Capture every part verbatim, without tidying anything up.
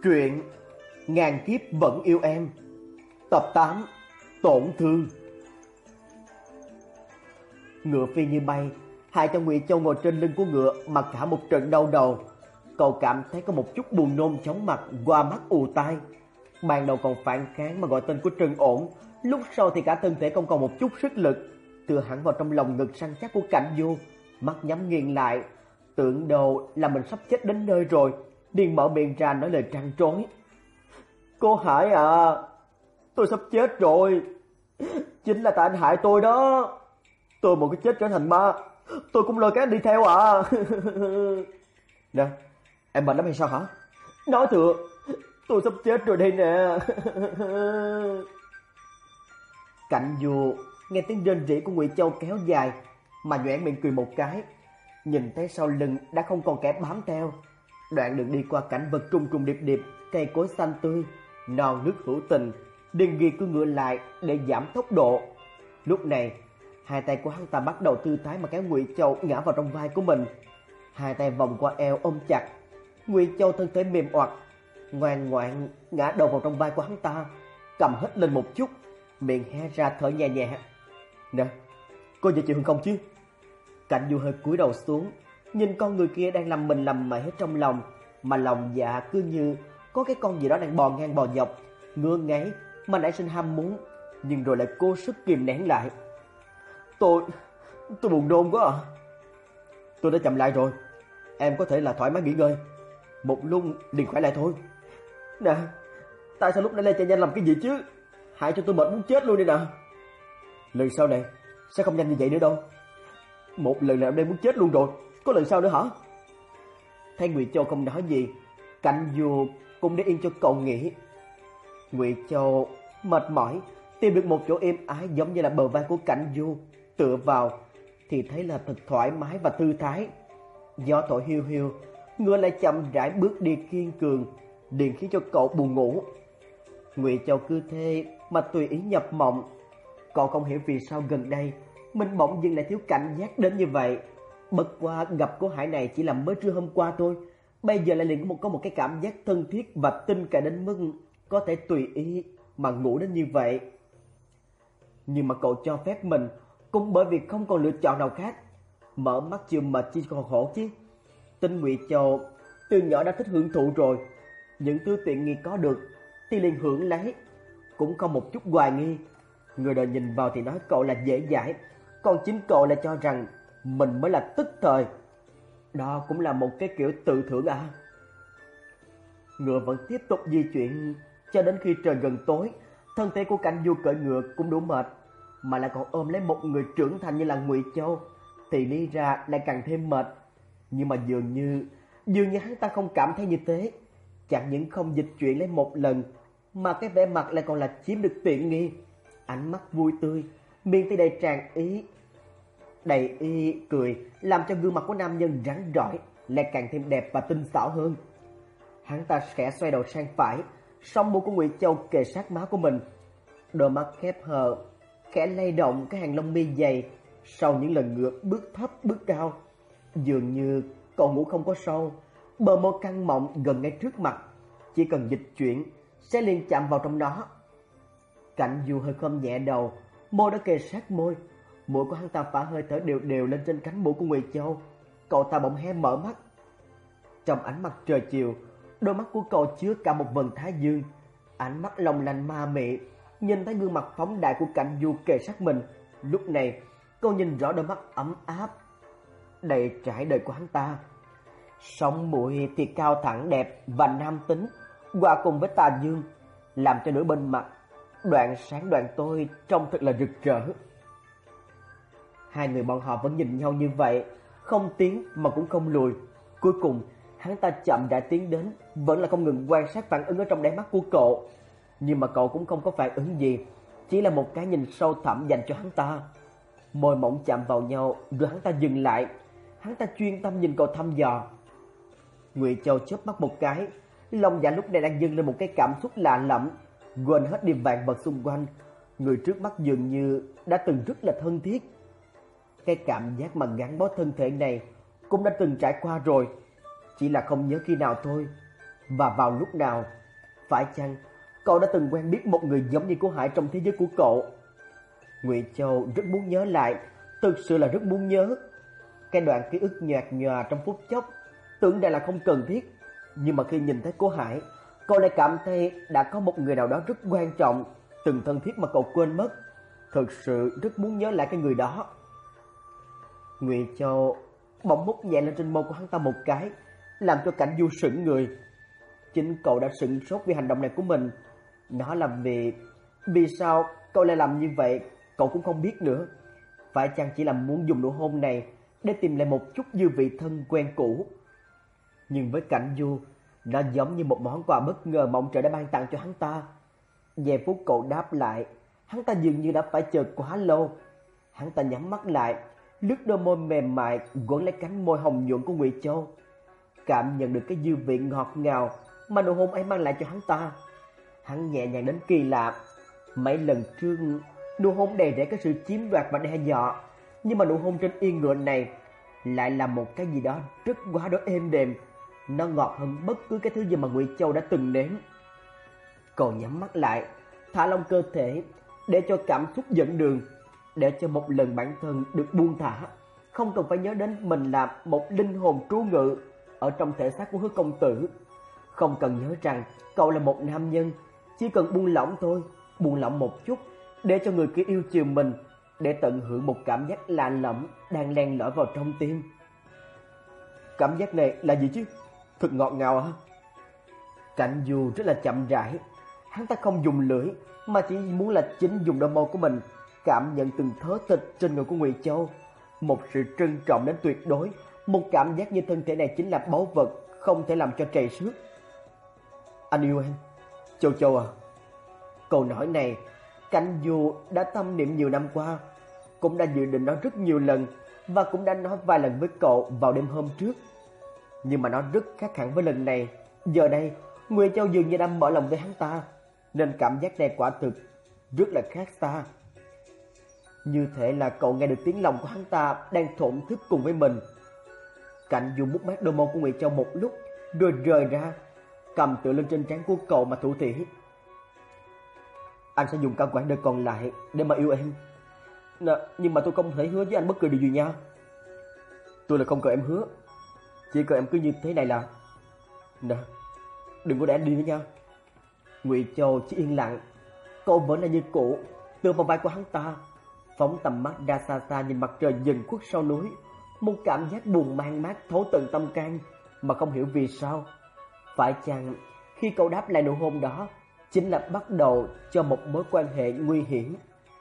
Truyện Ngàn kiếp vẫn yêu em, tập tám, tổn thương. Ngựa phi như bay, hai cho Ngụy Châu ngồi trên lưng của ngựa mà cả một trận đau đầu. Cậu cảm thấy có một chút buồn nôn chóng mặt qua mắt ù tai. Ban đầu còn phản kháng mà gọi tên của Trần Ổn, lúc sau thì cả thân thể không còn một chút sức lực, tựa hẳn vào trong lòng ngực săn chắc của Cảnh Du, mắt nhắm nghiền lại, tưởng đầu là mình sắp chết đến nơi rồi, liền mở miệng ra nói lời trăn trối. Cô Hải à, tôi sắp chết rồi, chính là tại anh hại tôi đó. Tôi một cái chết trở thành ma, tôi cũng lôi cái anh đi theo à. Nè, em bệnh lắm hay sao hả? Nói thừa, tôi sắp chết rồi đây nè. Cảnh Du nghe tiếng rên rỉ của Ngụy Châu kéo dài mà nhoẻn miệng cười một cái, nhìn thấy sau lưng đã không còn kẻ bám theo. Đoạn đường đi qua cảnh vật trùng trùng điệp điệp, cây cối xanh tươi, non nước hữu tình, liền ghi cứ ngựa lại để giảm tốc độ. Lúc này, hai tay của hắn ta bắt đầu tư thái mà kéo Ngụy Châu ngã vào trong vai của mình. Hai tay vòng qua eo ôm chặt. Ngụy Châu thân thể mềm oặt, ngoan ngoãn ngã đầu vào trong vai của hắn ta, cầm hết lên một chút, miệng hé ra thở nhẹ nhẹ. Nè, cô dễ chịu hơn không chứ? Cảnh Du hơi cúi đầu xuống, nhìn con người kia đang làm mình làm mẩy hết trong lòng, mà lòng dạ cứ như có cái con gì đó đang bò ngang bò dọc, ngứa ngáy mà nảy sinh ham muốn, nhưng rồi lại cố sức kìm nén lại. Tôi, tôi buồn nôn quá à. Tôi đã chậm lại rồi, em có thể là thoải mái nghỉ ngơi, một lúc liền khỏe lại thôi. Nè, tại sao lúc nãy lại chạy nhanh làm cái gì chứ? Hại cho tôi mệt muốn chết luôn đi nè. Lần sau này sẽ không nhanh như vậy nữa đâu. Một lần là em đang muốn chết luôn rồi, có lần sau nữa hả? Thấy Ngụy Châu không nói gì, Cảnh Du cũng để yên cho cậu nghỉ. Ngụy Châu mệt mỏi tìm được một chỗ êm ái giống như là bờ vai của Cảnh Du, tựa vào thì thấy là thật thoải mái và thư thái. Gió thổi hiu hiu, ngựa lại chậm rãi bước đi kiên cường, liền khiến cho cậu buồn ngủ. Ngụy Châu cứ thế mà tùy ý nhập mộng. Cậu không hiểu vì sao gần đây mình bỗng dưng lại thiếu cảnh giác đến như vậy. Bất qua gặp cô Hải này chỉ là mới trưa hôm qua thôi, bây giờ lại liền có một, có một cái cảm giác thân thiết và tin cậy đến mức có thể tùy ý mà ngủ đến như vậy. Nhưng mà cậu cho phép mình cũng bởi vì không còn lựa chọn nào khác. Mở mắt chưa mệt chỉ còn khổ chứ. Tính Ngụy Châu từ nhỏ đã thích hưởng thụ rồi, những thứ tiện nghi có được thì liền hưởng lấy, cũng không một chút hoài nghi. Người đời nhìn vào thì nói cậu là dễ dãi, còn chính cậu lại cho rằng mình mới là tức thời. Đó cũng là một cái kiểu tự thưởng à. Ngựa vẫn tiếp tục di chuyển cho đến khi trời gần tối. Thân thể của Cảnh Du cưỡi ngựa cũng đủ mệt, mà lại còn ôm lấy một người trưởng thành như là Ngụy Châu thì đi ra lại càng thêm mệt. Nhưng mà dường như dường như hắn ta không cảm thấy như thế. Chẳng những không dịch chuyển lấy một lần, mà cái vẻ mặt lại còn là chiếm được tiện nghi. Ánh mắt vui tươi, miệng thì đầy tràn ý đầy ý cười, làm cho gương mặt của nam nhân rắn rỏi lại càng thêm đẹp và tinh xảo hơn. Hắn ta khẽ xoay đầu sang phải, song mũi của Ngụy Châu kề sát má của mình, đôi mắt khép hờ khẽ lay động cái hàng lông mi dày. Sau những lần ngựa bước thấp bước cao, dường như cậu ngủ không có sâu, bờ môi căng mọng gần ngay trước mặt, chỉ cần dịch chuyển sẽ liền chạm vào trong nó. Cảnh Du hơi khom nhẹ đầu, môi đã kề sát môi, mũi của hắn ta phả hơi thở đều đều lên trên cánh mũi của Ngụy Châu. Cậu ta bỗng hé mở mắt. Trong ánh mặt trời chiều, đôi mắt của cậu chứa cả một vầng thái dương, ánh mắt long lanh ma mị. Nhìn thấy gương mặt phóng đại của Cảnh Du kề sát mình, lúc này cô nhìn rõ đôi mắt ấm áp đầy trải đời của hắn ta. Sống mũi thì cao thẳng đẹp và nam tính, hòa cùng với tà dương, làm cho nửa bên mặt đoạn sáng đoạn tối trông thật là rực rỡ. Hai người bọn họ vẫn nhìn nhau như vậy, không tiến mà cũng không lùi. Cuối cùng hắn ta chậm rãi tiến đến, vẫn là không ngừng quan sát phản ứng ở trong đáy mắt của cậu. Nhưng mà cậu cũng không có phản ứng gì, chỉ là một cái nhìn sâu thẳm dành cho hắn ta. Môi mỏng chạm vào nhau rồi hắn ta dừng lại. Hắn ta chuyên tâm nhìn cậu thăm dò. Ngụy Châu chớp mắt một cái, lòng dạ lúc này đang dâng lên một cái cảm xúc lạ lẫm, quên hết đi vạn vật xung quanh. Người trước mắt dường như đã từng rất là thân thiết. Cái cảm giác mà gắn bó thân thể này cũng đã từng trải qua rồi, chỉ là không nhớ khi nào thôi. Và vào lúc nào? Phải chăng cậu đã từng quen biết một người giống như cô Hải trong thế giới của cậu? Ngụy Châu rất muốn nhớ lại, thực sự là rất muốn nhớ. Cái đoạn ký ức nhạt nhòa trong phút chốc, tưởng đây là không cần thiết, nhưng mà khi nhìn thấy cô Hải, cậu lại cảm thấy đã có một người nào đó rất quan trọng, từng thân thiết mà cậu quên mất. Thực sự rất muốn nhớ lại cái người đó. Ngụy Châu bỗng mút nhẹ lên trên môi của hắn ta một cái, làm cho Cảnh Du sững người. Chính cậu đã sửng sốt vì hành động này của mình. Nó là vì... Vì sao cậu lại làm như vậy, cậu cũng không biết nữa. Phải chăng chỉ là muốn dùng nụ hôn này để tìm lại một chút dư vị thân quen cũ? Nhưng với Cảnh Du, nó giống như một món quà bất ngờ mong trời đã ban tặng cho hắn ta. Giây phút cậu đáp lại, hắn ta dường như đã phải chờ quá lâu. Hắn ta nhắm mắt lại, lướt đôi môi mềm mại quấn lấy cánh môi hồng nhuận của Ngụy Châu, cảm nhận được cái dư vị ngọt ngào mà nụ hôn ấy mang lại cho hắn ta. Hắn nhẹ nhàng đến kỳ lạ. Mấy lần trước, nụ hôn đầy rẫy cái sự chiếm đoạt và đe dọa, nhưng mà nụ hôn trên yên ngựa này lại là một cái gì đó rất quá đỗi êm đềm. Nó ngọt hơn bất cứ cái thứ gì mà Ngụy Châu đã từng nếm. Cậu nhắm mắt lại, thả lỏng cơ thể để cho cảm xúc dẫn đường, để cho một lần bản thân được buông thả, không cần phải nhớ đến mình là một linh hồn trú ngự ở trong thể xác của Hứa công tử. Không cần nhớ rằng cậu là một nam nhân, chỉ cần buông lỏng thôi, buông lỏng một chút để cho người kia yêu chiều mình, để tận hưởng một cảm giác lạ lẫm đang len lỏi vào trong tim. Cảm giác này là gì chứ? Thật ngọt ngào hả? Cảnh Du rất là chậm rãi, hắn ta không dùng lưỡi mà chỉ muốn là chính dùng đôi môi của mình cảm nhận từng thớ thịt trên người của Ngụy Châu, một sự trân trọng đến tuyệt đối, một cảm giác như thân thể này chính là báu vật không thể làm cho trầy xước. Anh yêu em, Châu Châu à. Câu nói này Cảnh Du đã tâm niệm nhiều năm qua, cũng đã dự định nói rất nhiều lần và cũng đã nói vài lần với cậu vào đêm hôm trước. Nhưng mà nó rất khác hẳn với lần này. Giờ đây Ngụy Châu dường như đang mở lòng với hắn ta, nên cảm giác này quả thực rất là khác xa. Như thể là cậu nghe được tiếng lòng của hắn ta đang thổn thức cùng với mình. Cảnh Du mút mát đôi môi của Ngụy Châu một lúc, rồi rời ra, cầm tựa lên trên trán của cậu mà thủ thỉ. Anh sẽ dùng cả quãng đời còn lại để mà yêu em. N nhưng mà tôi không thể hứa với anh bất cứ điều gì nha. Tôi là không cần em hứa, chỉ cần em cứ như thế này là... Nè, đừng có để anh đi nữa nha. Ngụy Châu chỉ yên lặng, cậu vẫn là như cũ, tựa vào vai của hắn ta, phóng tầm mắt ra xa xa nhìn mặt trời dần khuất sau núi. Một cảm giác buồn man mát thấu tận tâm can mà không hiểu vì sao. Phải chăng khi cậu đáp lại nụ hôn đó chính là bắt đầu cho một mối quan hệ nguy hiểm?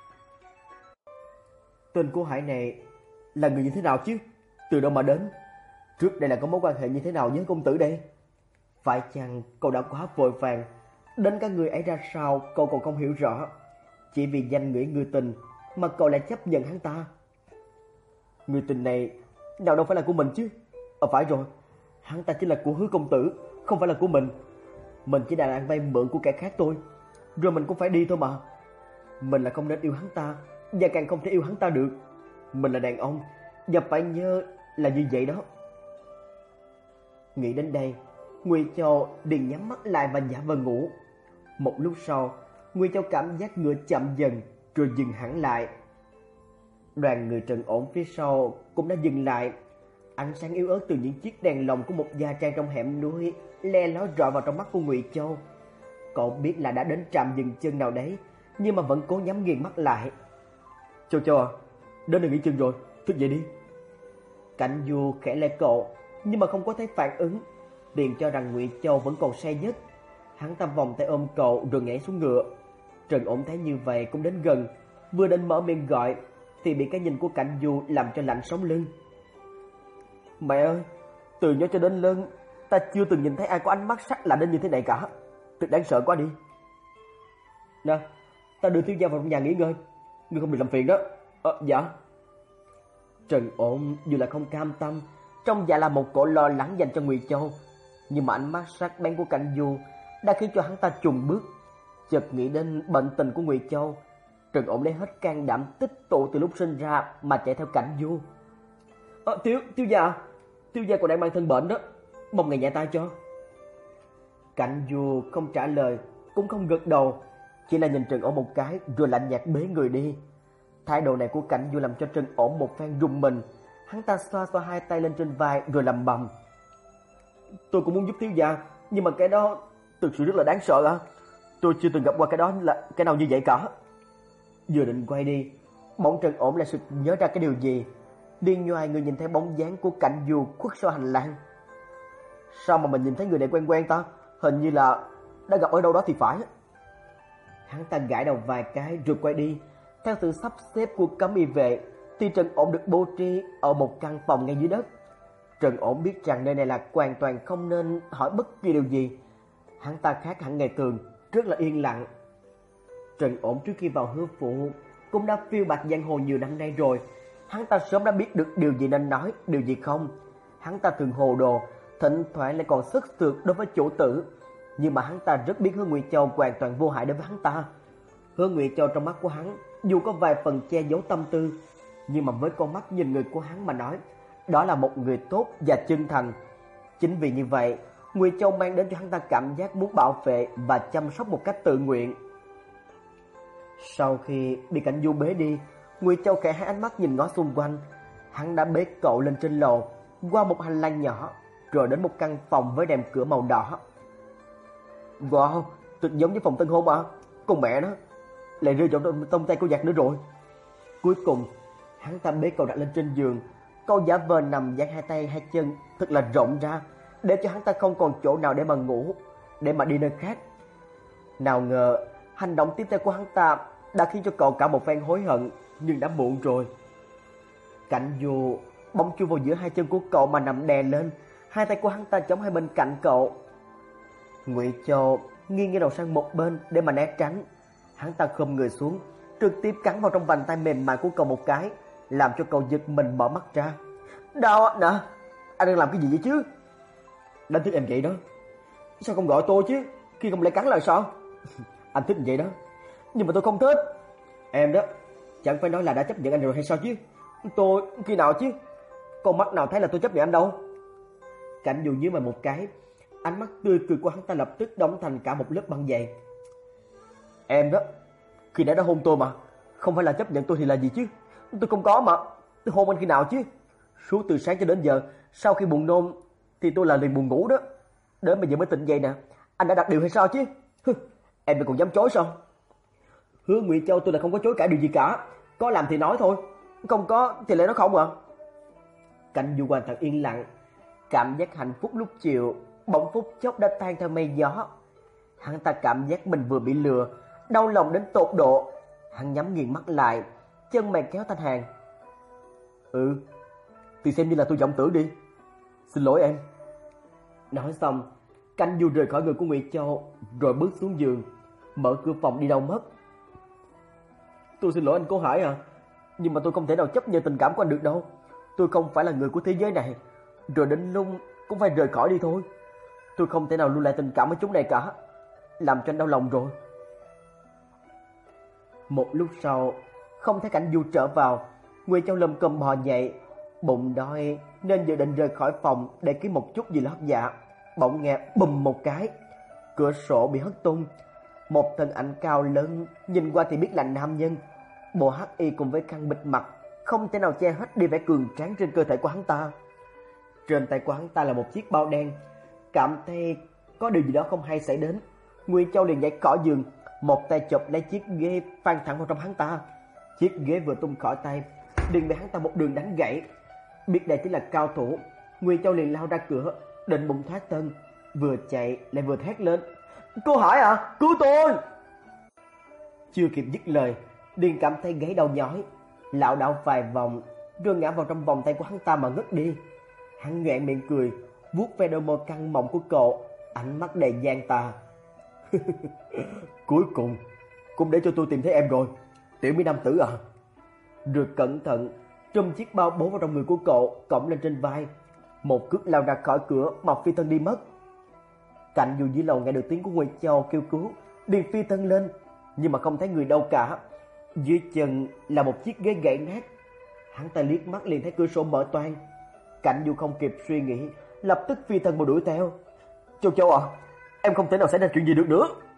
Tên của Hải này là người như thế nào chứ? Từ đâu mà đến? Trước đây là có mối quan hệ như thế nào với công tử đây? Phải chăng cậu đã quá vội vàng, đến cả người ấy ra sao cậu còn không hiểu rõ, chỉ vì danh nghĩa người tình mà cậu lại chấp nhận hắn ta? Người tình này nào đâu phải là của mình chứ? Ờ phải rồi, hắn ta chính là của Hứa công tử, không phải là của mình. Mình chỉ là ăn vay mượn của kẻ khác thôi, rồi mình cũng phải đi thôi mà. Mình là không nên yêu hắn ta, và càng không thể yêu hắn ta được. Mình là đàn ông, và phải nhớ là như vậy đó. Nghĩ đến đây, Ngụy Châu liền nhắm mắt lại và giả vờ ngủ. Một lúc sau, Ngụy Châu cảm giác ngựa chậm dần rồi dừng hẳn lại. Đoàn người trần ổn phía sau cũng đã dừng lại. Ánh sáng yếu ớt từ những chiếc đèn lồng của một gia trang trong hẻm núi le lói rọi vào trong mắt của Ngụy Châu. Cậu biết là đã đến trạm dừng chân nào đấy, nhưng mà vẫn cố nhắm nghiền mắt lại. Châu Châu à, đến đây nghỉ chân rồi, thức dậy đi. Cảnh Du khẽ lay cậu, nhưng mà không có thấy phản ứng, liền cho rằng Ngụy Châu vẫn còn say giấc. Hắn ta vòng tay ôm cậu rồi nhảy xuống ngựa. Trần Ổn thấy như vậy cũng đến gần, vừa định mở miệng gọi thì bị cái nhìn của Cảnh Du làm cho lạnh sống lưng. Mẹ ơi, từ nhỏ cho đến lớn, ta chưa từng nhìn thấy ai có ánh mắt sắc lạnh đến như thế này cả. Thật đáng sợ quá đi. Nè, ta đưa Thiếu gia vào trong nhà nghỉ ngơi, ngươi không được làm phiền đó. Ờ, dạ. Trần Ổn dù là không cam tâm, trong dạ là một cổ lo lắng dành cho Ngụy Châu, nhưng mà ánh mắt sắc bén của Cảnh Du đã khiến cho hắn ta chùng bước. Chợt nghĩ đến bệnh tình của Ngụy Châu, Trần Ổn lấy hết can đảm tích tụ từ lúc sinh ra mà chạy theo Cảnh Du. Ờ, thiếu, thiếu gia, thiếu gia còn đang mang thân bệnh đó, mong ngài nhẹ tay cho. Cảnh Du không trả lời, cũng không gật đầu, chỉ là nhìn Trần Ổn một cái rồi lạnh nhạt bế người đi. Thái độ này của Cảnh Du làm cho Trần Ổn một phen rùng mình. Hắn ta xoa xoa hai tay lên trên vai rồi lẩm bẩm: "Tôi cũng muốn giúp thiếu gia, nhưng mà cái đó thực sự rất là đáng sợ à. Tôi chưa từng gặp qua cái đó là cái nào như vậy cả." Vừa định quay đi, bỗng Trần Ổn lại sực nhớ ra cái điều gì, điên nhoài người nhìn thấy bóng dáng của Cảnh Du khuất sau hành lang. Sao mà mình nhìn thấy người này quen quen ta? Hình như là đã gặp ở đâu đó thì phải. Hắn ta gãi đầu vài cái rồi quay đi. Theo sự sắp xếp của cấm y vệ thì Trần Ổn được bố trí ở một căn phòng ngay dưới đất. Trần Ổn biết rằng nơi này là hoàn toàn không nên hỏi bất kỳ điều gì. Hắn ta khác hẳn ngày thường, rất là yên lặng. Trần Ổn trước khi vào Hứa Phủ cũng đã phiêu bạt giang hồ nhiều năm nay rồi. Hắn ta sớm đã biết được điều gì nên nói, điều gì không. Hắn ta thường hồ đồ, thỉnh thoảng lại còn sức sượt đối với chủ tử. Nhưng mà hắn ta rất biết Hứa Ngụy Châu hoàn toàn vô hại đối với hắn ta. Hứa Ngụy Châu trong mắt của hắn dù có vài phần che giấu tâm tư, nhưng mà với con mắt nhìn người của hắn mà nói, đó là một người tốt và chân thành. Chính vì như vậy, Ngụy Châu mang đến cho hắn ta cảm giác muốn bảo vệ và chăm sóc một cách tự nguyện. Sau khi bị Cảnh Du bế đi, Ngụy Châu khẽ hai ánh mắt nhìn ngó xung quanh. Hắn đã bế cậu lên trên lầu, qua một hành lang nhỏ, rồi đến một căn phòng với rèm cửa màu đỏ. Wow, thật giống như phòng tân hôn à. Con mẹ nó, lại rơi vào trong tay cô giặc nữa rồi. Cuối cùng, hắn ta bế cậu đặt lên trên giường. Cậu giả vờ nằm dang hai tay hai chân thật là rộng ra, để cho hắn ta không còn chỗ nào để mà ngủ, để mà đi nơi khác. Nào ngờ, hành động tiếp theo của hắn ta đã khiến cho cậu cả một phen hối hận, nhưng đã muộn rồi. Cảnh Du bỗng chui vào giữa hai chân của cậu mà nằm đè lên, hai tay của hắn ta chống hai bên cạnh cậu. Ngụy Châu nghiêng nghiêng đầu sang một bên để mà né tránh. Hắn ta khom người xuống, trực tiếp cắn vào trong vành tay mềm mại của cậu một cái, làm cho cậu giật mình mở mắt ra. Đau nè, anh đang làm cái gì vậy chứ? Đánh thức em vậy đó. Sao không gọi tôi chứ? Khi không lẽ cắn là sao? Anh thích vậy đó, nhưng mà tôi không thích. Em đó, chẳng phải nói là đã chấp nhận anh rồi hay sao chứ? Tôi khi nào chứ? Con mắt nào thấy là tôi chấp nhận anh đâu. Cảnh Du nhíu mày một cái, ánh mắt tươi cười của hắn ta lập tức đóng thành cả một lớp băng dày. Em đó, khi nãy đã hôn tôi mà, không phải là chấp nhận tôi thì là gì chứ? Tôi không có mà, tôi hôn anh khi nào chứ? Suốt từ sáng cho đến giờ, sau khi buồn nôn thì tôi là liền buồn ngủ đó. Đến bây giờ mới tỉnh dậy nè, anh đã đặt điều hay sao chứ? Em còn dám chối sao? Hứa Ngụy Châu tôi là không có chối cãi điều gì cả, có làm thì nói thôi, không có thì lại nói không à. Cảnh Du hoàn toàn yên lặng, cảm giác hạnh phúc lúc chiều bỗng phút chốc đã tan theo mây gió. Hắn ta cảm giác mình vừa bị lừa, đau lòng đến tột độ. Hắn nhắm nghiền mắt lại, chân mày kéo thanh hàng. Ừ, thì xem như là tôi vọng tưởng đi. Xin lỗi em. Nói xong, Cảnh Du rời khỏi người của Ngụy Châu, rồi bước xuống giường, mở cửa phòng đi đâu mất. Tôi xin lỗi anh Cố Hải à, nhưng mà tôi không thể nào chấp nhận tình cảm của anh được đâu. Tôi không phải là người của thế giới này, rồi đến lúc cũng phải rời khỏi đi thôi. Tôi không thể nào lưu lại tình cảm với chúng này cả, làm cho anh đau lòng rồi. Một lúc sau, không thấy Cảnh Du trở vào, Ngụy Châu lầm câm bò dậy, bụng đói nên dự định rời khỏi phòng để kiếm một chút gì lót dạ. Bỗng nghe bùm một cái, cửa sổ bị hất tung. Một thân ảnh cao lớn, nhìn qua thì biết là nam nhân. Bộ hắc y cùng với khăn bịt mặt không thể nào che hết đi vẻ cường tráng trên cơ thể của hắn ta. Trên tay của hắn ta là một chiếc bao đen. Cảm thấy có điều gì đó không hay xảy đến, Ngụy Châu liền nhảy khỏi giường, một tay chộp lấy chiếc ghế phang thẳng vào trong hắn ta. Chiếc ghế vừa tung khỏi tay liền bị hắn ta một đường đánh gãy. Biết đây chính là cao thủ, Ngụy Châu liền lao ra cửa, định bụng thoát thân, vừa chạy lại vừa thét lên. Cô Hải à, cứu tôi! Chưa kịp dứt lời, liền cảm thấy gáy đau nhói, lảo đảo vài vòng, rồi ngã vào trong vòng tay của hắn ta mà ngất đi. Hắn nhoẻn miệng cười, vuốt ve đôi môi căng mọng của cậu, ánh mắt đầy gian tà. Cuối cùng cũng để cho tôi tìm thấy em rồi, tiểu mỹ nam tử à. Rồi cẩn thận trùm chiếc bao bố vào trong người của cậu, cõng lên trên vai, một cước lao ra khỏi cửa mà phi thân đi mất. Cảnh Du dưới lầu nghe được tiếng của Ngụy Châu kêu cứu, liền phi thân lên, nhưng mà không thấy người đâu cả. Dưới chân là một chiếc ghế gãy nát. Hắn ta liếc mắt liền thấy cửa sổ mở toang. Cảnh Du không kịp suy nghĩ, lập tức phi thân mà đuổi theo. Châu Châu à, em không thể nào xảy ra chuyện gì được nữa.